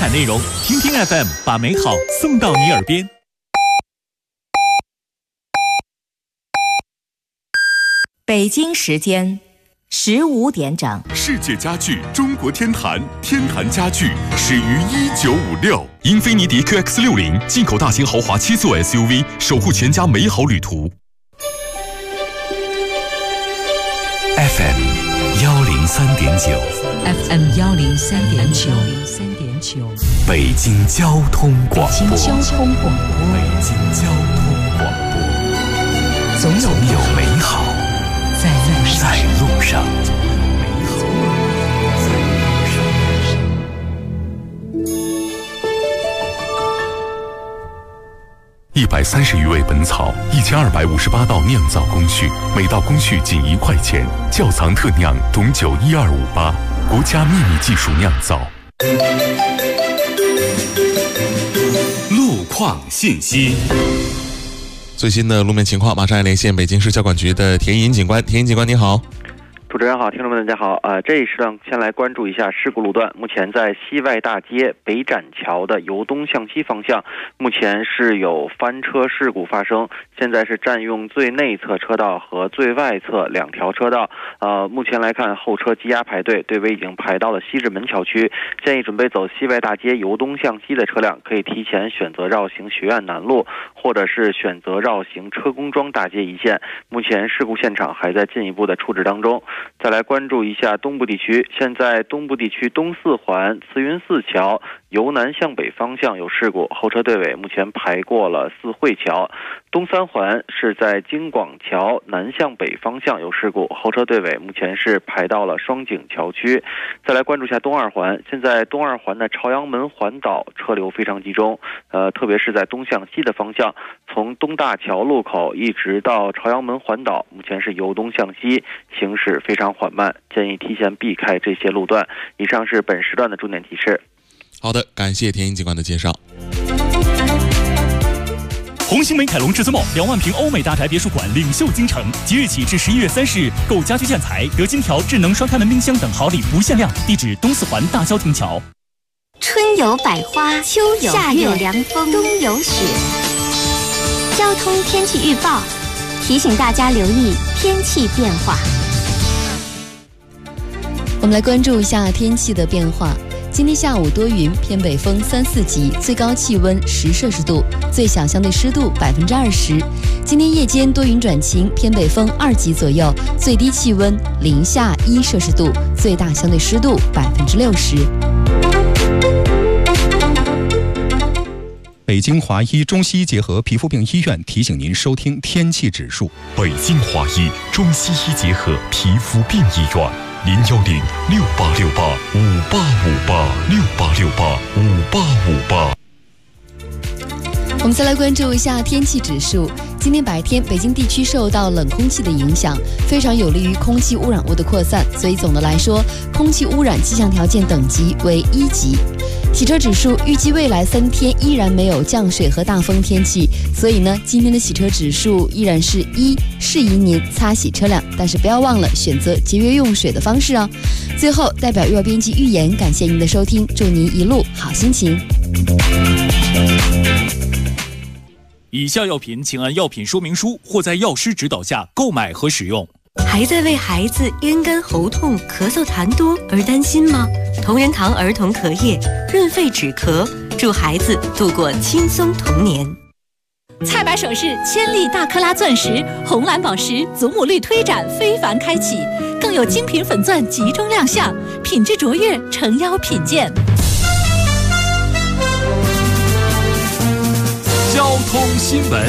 彩内容，听听 FM， 把美好送到你耳边。 北京时间15点整， 世界家具中国天坛，天坛家具始于1956。英菲尼迪 QX60 进口大型豪华7座 SUV， 守护全家美好旅途。FM 103.9 ，FM 103.9， 北京交通广播， 北京交通广播， 北京交通广播， 总有美好在路上。130余味本草，1258道酿造工序，每道工序仅1块钱。窖藏特酿董酒12588，国家秘密技术酿造。路况信息。 最新的路面情况，马上来连线北京市交管局的田银警官。田银警官，你好。 主持人好，听众们大家好。这一时段先来关注一下事故路段。目前在西外大街北展桥的由东向西方向，目前是有翻车事故发生，现在是占用最内侧车道和最外侧2条车道。目前来看，后车积压排队，队尾已经排到了西直门桥区。建议准备走西外大街由东向西的车辆，可以提前选择绕行学院南路，或者是选择绕行车公庄大街一线。目前事故现场还在进一步的处置当中。再来关注一下东部地区，现在东部地区东四环慈云寺桥由南向北方向有事故，后车队尾目前排过了四惠桥。东三环是在京广桥南向北方向有事故，后车队尾目前是排到了双井桥区。再来关注一下东二环，现在东二环的朝阳门环岛车流非常集中，特别是在东向西的方向，从东大桥路口一直到朝阳门环岛，目前是由东向西，行驶非常缓慢，建议提前避开这些路段。以上是本时段的重点提示。 好的，感谢田银警官的介绍。 红星美凯龙至尊 2万平欧美大宅别墅馆领袖京城，即日起至11月30日，购家居建材、德金条智能双开门冰箱等好礼不限量。地址东四环大郊亭桥。 春有百花，秋有夏有凉风，冬有雪。交通天气预报提醒大家留意天气变化。 我们来关注一下天气的变化。今天下午多云，偏北风3、4级，最高气温10摄氏度，最小相对湿度20%。今天夜间多云转晴，偏北风2级左右，最低气温零下1摄氏度，最大相对湿度60%。 北京华医中西医结合皮肤病医院提醒您收听天气指数。 北京华医中西医结合皮肤病医院。010-6868-5858，6868-5858。 我们再来关注一下天气指数。今天白天，北京地区受到冷空气的影响，非常有利于空气污染物的扩散，所以总的来说，空气污染气象条件等级为1级。洗车指数预计未来3天依然没有降水和大风天气，所以呢，今天的洗车指数依然是1，适宜您擦洗车辆，但是不要忘了选择节约用水的方式哦。最后，代表幼儿编辑预言，感谢您的收听，祝您一路好心情。 以下药品请按药品说明书或在药师指导下购买和使用。 还在为孩子咽干喉痛、咳嗽痰多而担心吗？同仁堂儿童咳液润肺止咳，助孩子度过轻松童年。 菜百首饰千粒大克拉钻石、红蓝宝石祖母绿推展非凡开启，更有精品粉钻集中亮相，品质卓越，诚邀品鉴。 交通新闻。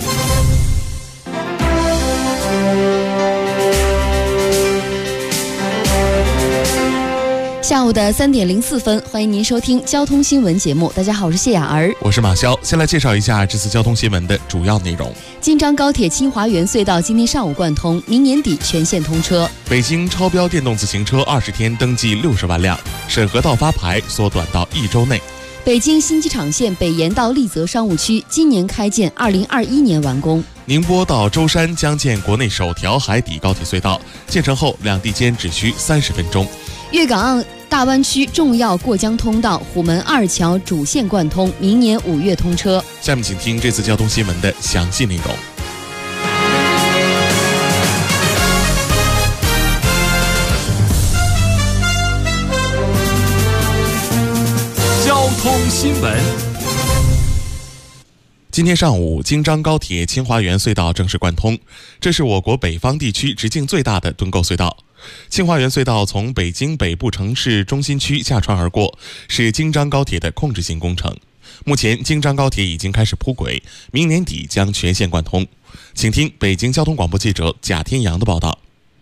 下午的3点04分，欢迎您收听交通新闻节目。大家好，我是谢雅儿， 我是马潇。先来介绍一下这次交通新闻的主要内容。 京张高铁清华园隧道今天上午贯通，明年底全线通车。 北京超标电动自行车20天登记60万辆，审核到发牌缩短到1周内。 北京新机场线北延到丽泽商务区今年开建，2021年完工。 宁波到舟山将建国内首条海底高铁隧道，建成后两地间只需30分钟。 粤港澳大湾区重要过江通道虎门2桥主线贯通，明年5月通车。 下面请听这次交通新闻的详细内容。 交通新闻。 今天上午，京张高铁清华园隧道正式贯通，这是我国北方地区直径最大的盾构隧道。清华园隧道从北京北部城市中心区下穿而过，是京张高铁的控制性工程。目前，京张高铁已经开始铺轨，明年底将全线贯通。请听北京交通广播记者贾天阳的报道。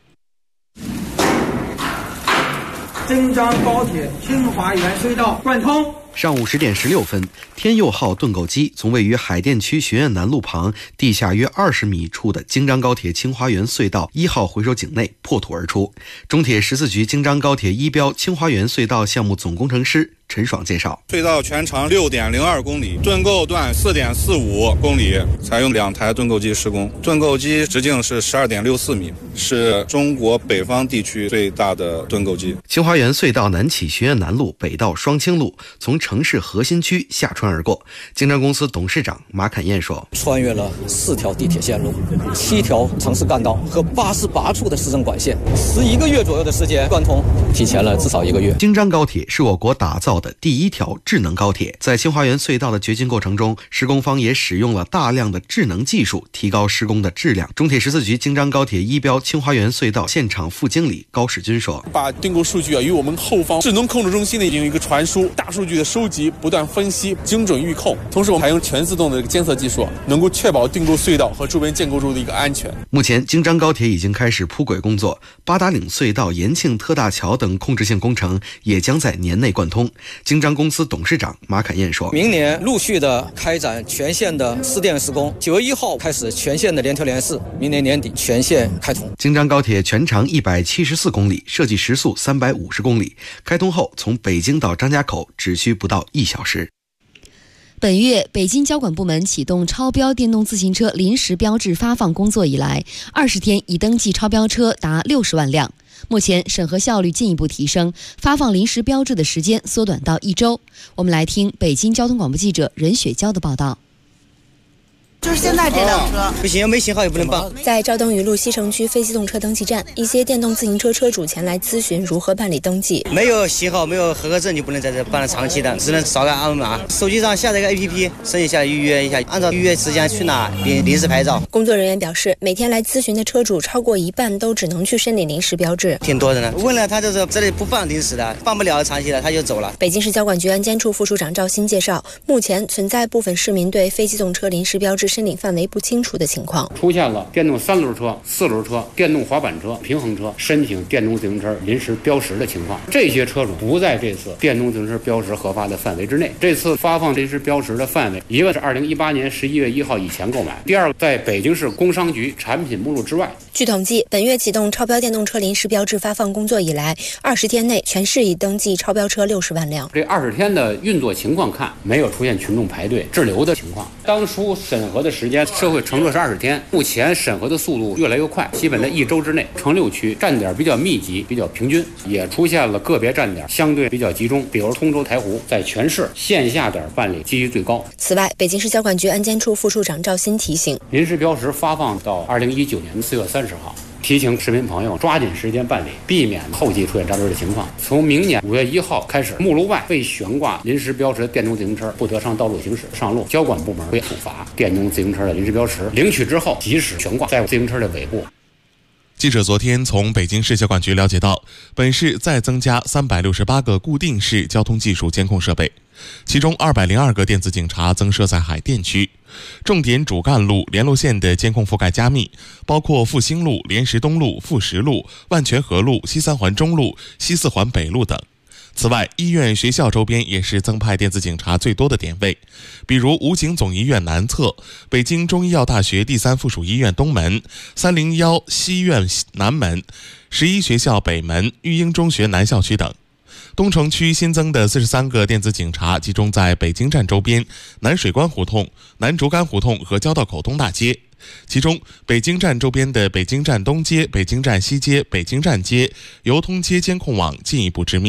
京张高铁清华园隧道贯通。 上午10点16分，天佑号盾构机从位于海淀区学院南路旁地下约20米处的京张高铁清华园隧道1号回收井内破土而出。中铁14局京张高铁一标清华园隧道项目总工程师陈爽介绍， 隧道全长6.02公里，盾构段4.45公里，采用2台盾构机施工。盾构机直径是12.64米，是中国北方地区最大的盾构机。 清华园隧道南起学院南路，北到双清路，从城市核心区下穿而过。京张公司董事长马侃燕说， 穿越了4条地铁线路、7条城市干道和88处的市政管线，11个月左右的时间贯通，提前了至少1个月。 京张高铁是我国打造的第1条智能高铁，在清华园隧道的掘进过程中，施工方也使用了大量的智能技术，提高施工的质量。中铁14局京张高铁一标清华园隧道现场副经理高世军说， 把盾构数据与我们后方智能控制中心的进行一个传输，大数据的收集，不断分析，精准预控。同时，我们还用全自动的监测技术，能够确保盾构隧道和周边建构物的一个安全。 目前，京张高铁已经开始铺轨工作，八达岭隧道、延庆特大桥等控制性工程也将在年内贯通。京张公司董事长马侃燕说， 明年陆续的开展全线的试电施工，9月1号开始全线的联调联试，明年年底全线开通。 京张高铁全长174公里，设计时速350公里，开通后从北京到张家口只需不到1小时。 本月，北京交管部门启动超标电动自行车临时标志发放工作以来，20天已登记超标车达60万辆。目前审核效率进一步提升，发放临时标志的时间缩短到1周。我们来听北京交通广播记者任雪娇的报道。 就是现在这辆车不行，没信号也不能办。 在赵登禹路西城区非机动车登记站，一些电动自行车车主前来咨询如何办理登记。 没有信号，没有合格证就不能在这办了长期的，只能扫个二维码，手机上下载个 APP， 申请下来预约一下，按照预约时间去拿临时牌照。 工作人员表示，每天来咨询的车主超过一半都只能去申领临时标志， 挺多的呢。问了他就是这里不办临时的，办不了长期的他就走了。 北京市交管局安监处副处长赵鑫介绍，目前存在部分市民对非机动车临时标志申领范围不清楚的情况， 出现了电动3轮车、4轮车、电动滑板车、平衡车申请电动自行车临时标识的情况。这些车主不在这次电动自行车标识核发的范围之内。这次发放临时标识的范围，一个是2018年11月1号以前购买，第二个在北京市工商局产品目录之外。 据统计，本月启动超标电动车临时标志发放工作以来，20天内全市已登记超标车60万辆。 这20天的运作情况看，没有出现群众排队滞留的情况。当初审核的时间，社会承诺是20天，目前审核的速度越来越快，基本在1周之内。城6区站点比较密集，比较平均，也出现了个别站点相对比较集中，比如通州、台湖，在全市线下点办理几率最高。 此外，北京市交管局安监处副处长赵鑫提醒， 临时标识发放到2019年4月30号。提醒市民朋友抓紧时间办理，避免后期出现扎堆的情况。从明年5月1号开始，目录外未悬挂临时标识的电动自行车不得上道路行驶。上路，交管部门会处罚电动自行车的临时标识，领取之后及时悬挂在自行车的尾部。 记者昨天从北京市交管局了解到，本市再增加368个固定式交通技术监控设备，其中202个电子警察增设在海淀区，重点主干路、联络线的监控覆盖加密，包括复兴路、莲石东路、富石路、万泉河路、西3环中路、西4环北路等。此外，医院、学校周边也是增派电子警察最多的点位，比如武警总医院南侧、北京中医药大学第3附属医院东门、301西院南门、11学校北门、育英中学南校区等。东城区新增的43个电子警察集中在北京站周边、南水关胡同、南竹竿胡同和交道口东大街。其中，北京站周边的北京站东街、北京站西街、北京站街、邮通街监控网进一步织密。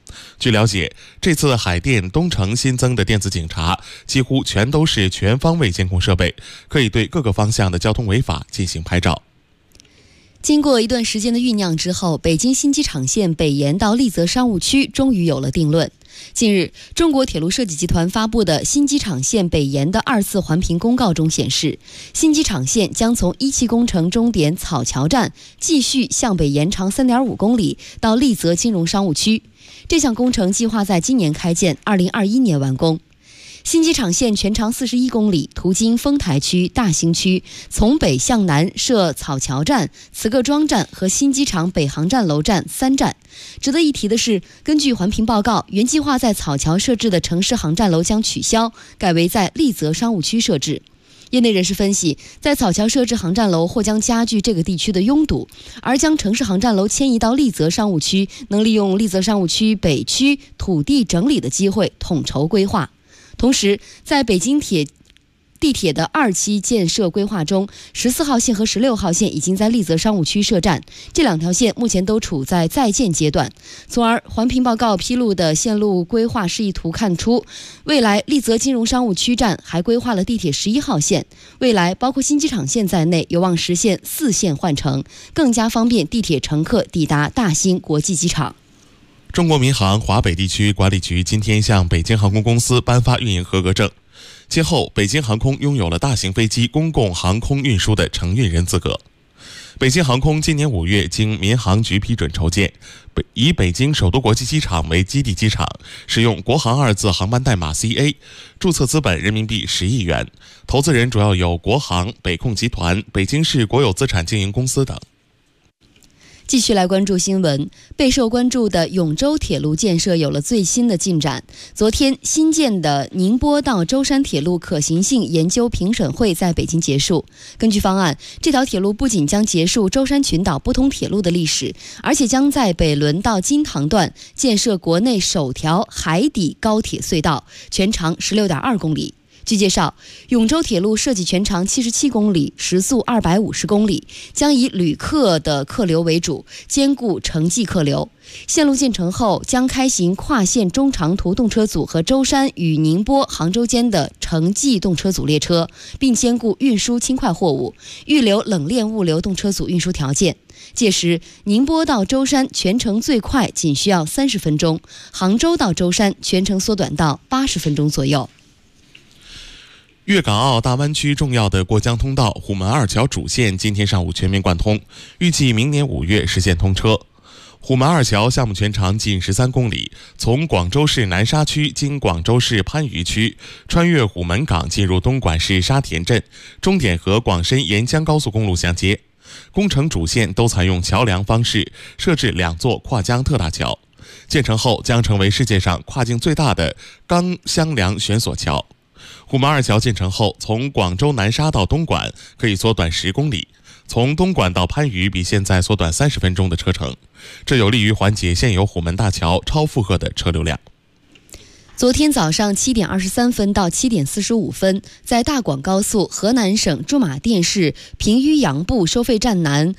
据了解，这次海淀、东城新增的电子警察几乎全都是全方位监控设备，可以对各个方向的交通违法进行拍照。 经过一段时间的酝酿之后，北京新机场线北延到丽泽商务区终于有了定论。近日，中国铁路设计集团发布的新机场线北延的2次环评公告中显示，新机场线将从一期工程终点草桥站继续向北延长 3.5 公里到丽泽金融商务区。这项工程计划在今年开建，2021年完工。新机场线全长41公里，途经丰台区、大兴区，从北向南设草桥站、慈各庄站和新机场北航站楼站3站。值得一提的是，根据环评报告，原计划在草桥设置的城市航站楼将取消，改为在丽泽商务区设置。业内人士分析，在草桥设置航站楼或将加剧这个地区的拥堵，而将城市航站楼迁移到丽泽商务区，能利用丽泽商务区北区土地整理的机会，统筹规划。同时，在北京地铁的2期建设规划中，14号线和16号线已经在丽泽商务区设站，这2条线目前都处在在建阶段。从而环评报告披露的线路规划示意图看出，未来丽泽金融商务区站还规划了地铁11号线，未来包括新机场线在内，有望实现4线换乘，更加方便地铁乘客抵达大兴国际机场。 中国民航华北地区管理局今天向北京航空公司颁发运营合格证，今后北京航空拥有了大型飞机公共航空运输的承运人资格。北京航空今年5月经民航局批准筹建，以北京首都国际机场为基地机场，使用国航2字航班代码 CA， 注册资本人民币10亿元，投资人主要有国航、北控集团、北京市国有资产经营公司等。 继续来关注新闻，备受关注的永州铁路建设有了最新的进展。昨天，新建的宁波到舟山铁路可行性研究评审会在北京结束。根据方案，这条铁路不仅将结束舟山群岛不通铁路的历史，而且将在北仑到金堂段建设国内首条海底高铁隧道，全长16.2公里。据介绍，永州铁路设计全长77公里，时速250公里，将以旅客的客流为主，兼顾城际客流。线路建成后，将开行跨线中长途动车组和舟山与宁波、杭州间的城际动车组列车，并兼顾运输轻快货物、预留冷链物流动车组运输条件。届时，宁波到舟山全程最快仅需要30分钟，杭州到舟山全程缩短到80分钟左右。 粤港澳大湾区重要的过江通道虎门2桥主线今天上午全面贯通，预计明年5月实现通车。虎门2桥项目全长近13公里，从广州市南沙区经广州市番禺区，穿越虎门港进入东莞市沙田镇，终点和广深沿江高速公路相接。工程主线都采用桥梁方式，设置2座跨江特大桥，建成后将成为世界上跨境最大的钢箱梁悬索桥。虎门2桥建成后，从广州南沙到东莞可以缩短10公里，从东莞到番禺比现在缩短30分钟的车程，这有利于缓解现有虎门大桥超负荷的车流量。 昨天早上7点23分到7点45分，在大广高速河南省驻马店市平舆杨埠收费站南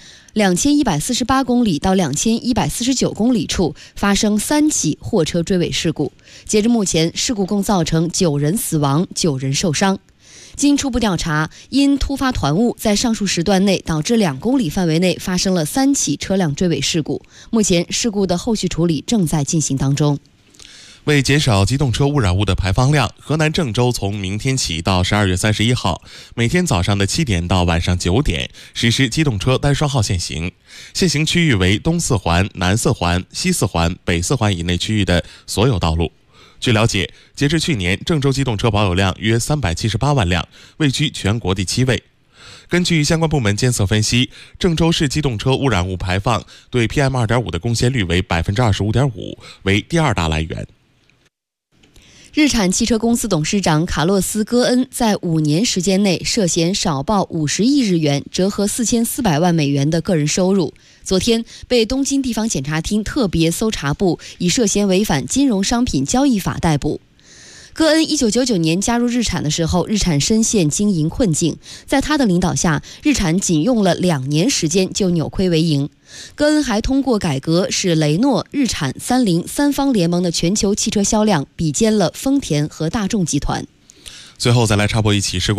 2148公里到2149公里处发生3起货车追尾事故。截至目前，事故共造成9人死亡、9人受伤。经初步调查，因突发团雾，在上述时段内导致2公里范围内发生了3起车辆追尾事故。目前，事故的后续处理正在进行当中。 为减少机动车污染物的排放量，河南郑州从明天起到12月31号，每天早上的7点到晚上9点实施机动车单双号限行。限行区域为东4环、南4环、西4环、北4环以内区域的所有道路。据了解，截至去年，郑州机动车保有量约378万辆，位居全国第7位。根据相关部门监测分析，郑州市机动车污染物排放对 PM2.5 的贡献率为 25.5%， 为第2大来源。 日产汽车公司董事长卡洛斯·戈恩在5年时间内涉嫌少报50亿日元，折合4400万美元的个人收入。昨天被东京地方检察厅特别搜查部以涉嫌违反金融商品交易法逮捕。 戈恩1999年加入日产的时候，日产深陷经营困境，在他的领导下，日产仅用了2年时间就扭亏为盈。戈恩还通过改革，使雷诺、日产、三菱三方联盟的全球汽车销量比肩了丰田和大众集团。 最后再来插播一起事故。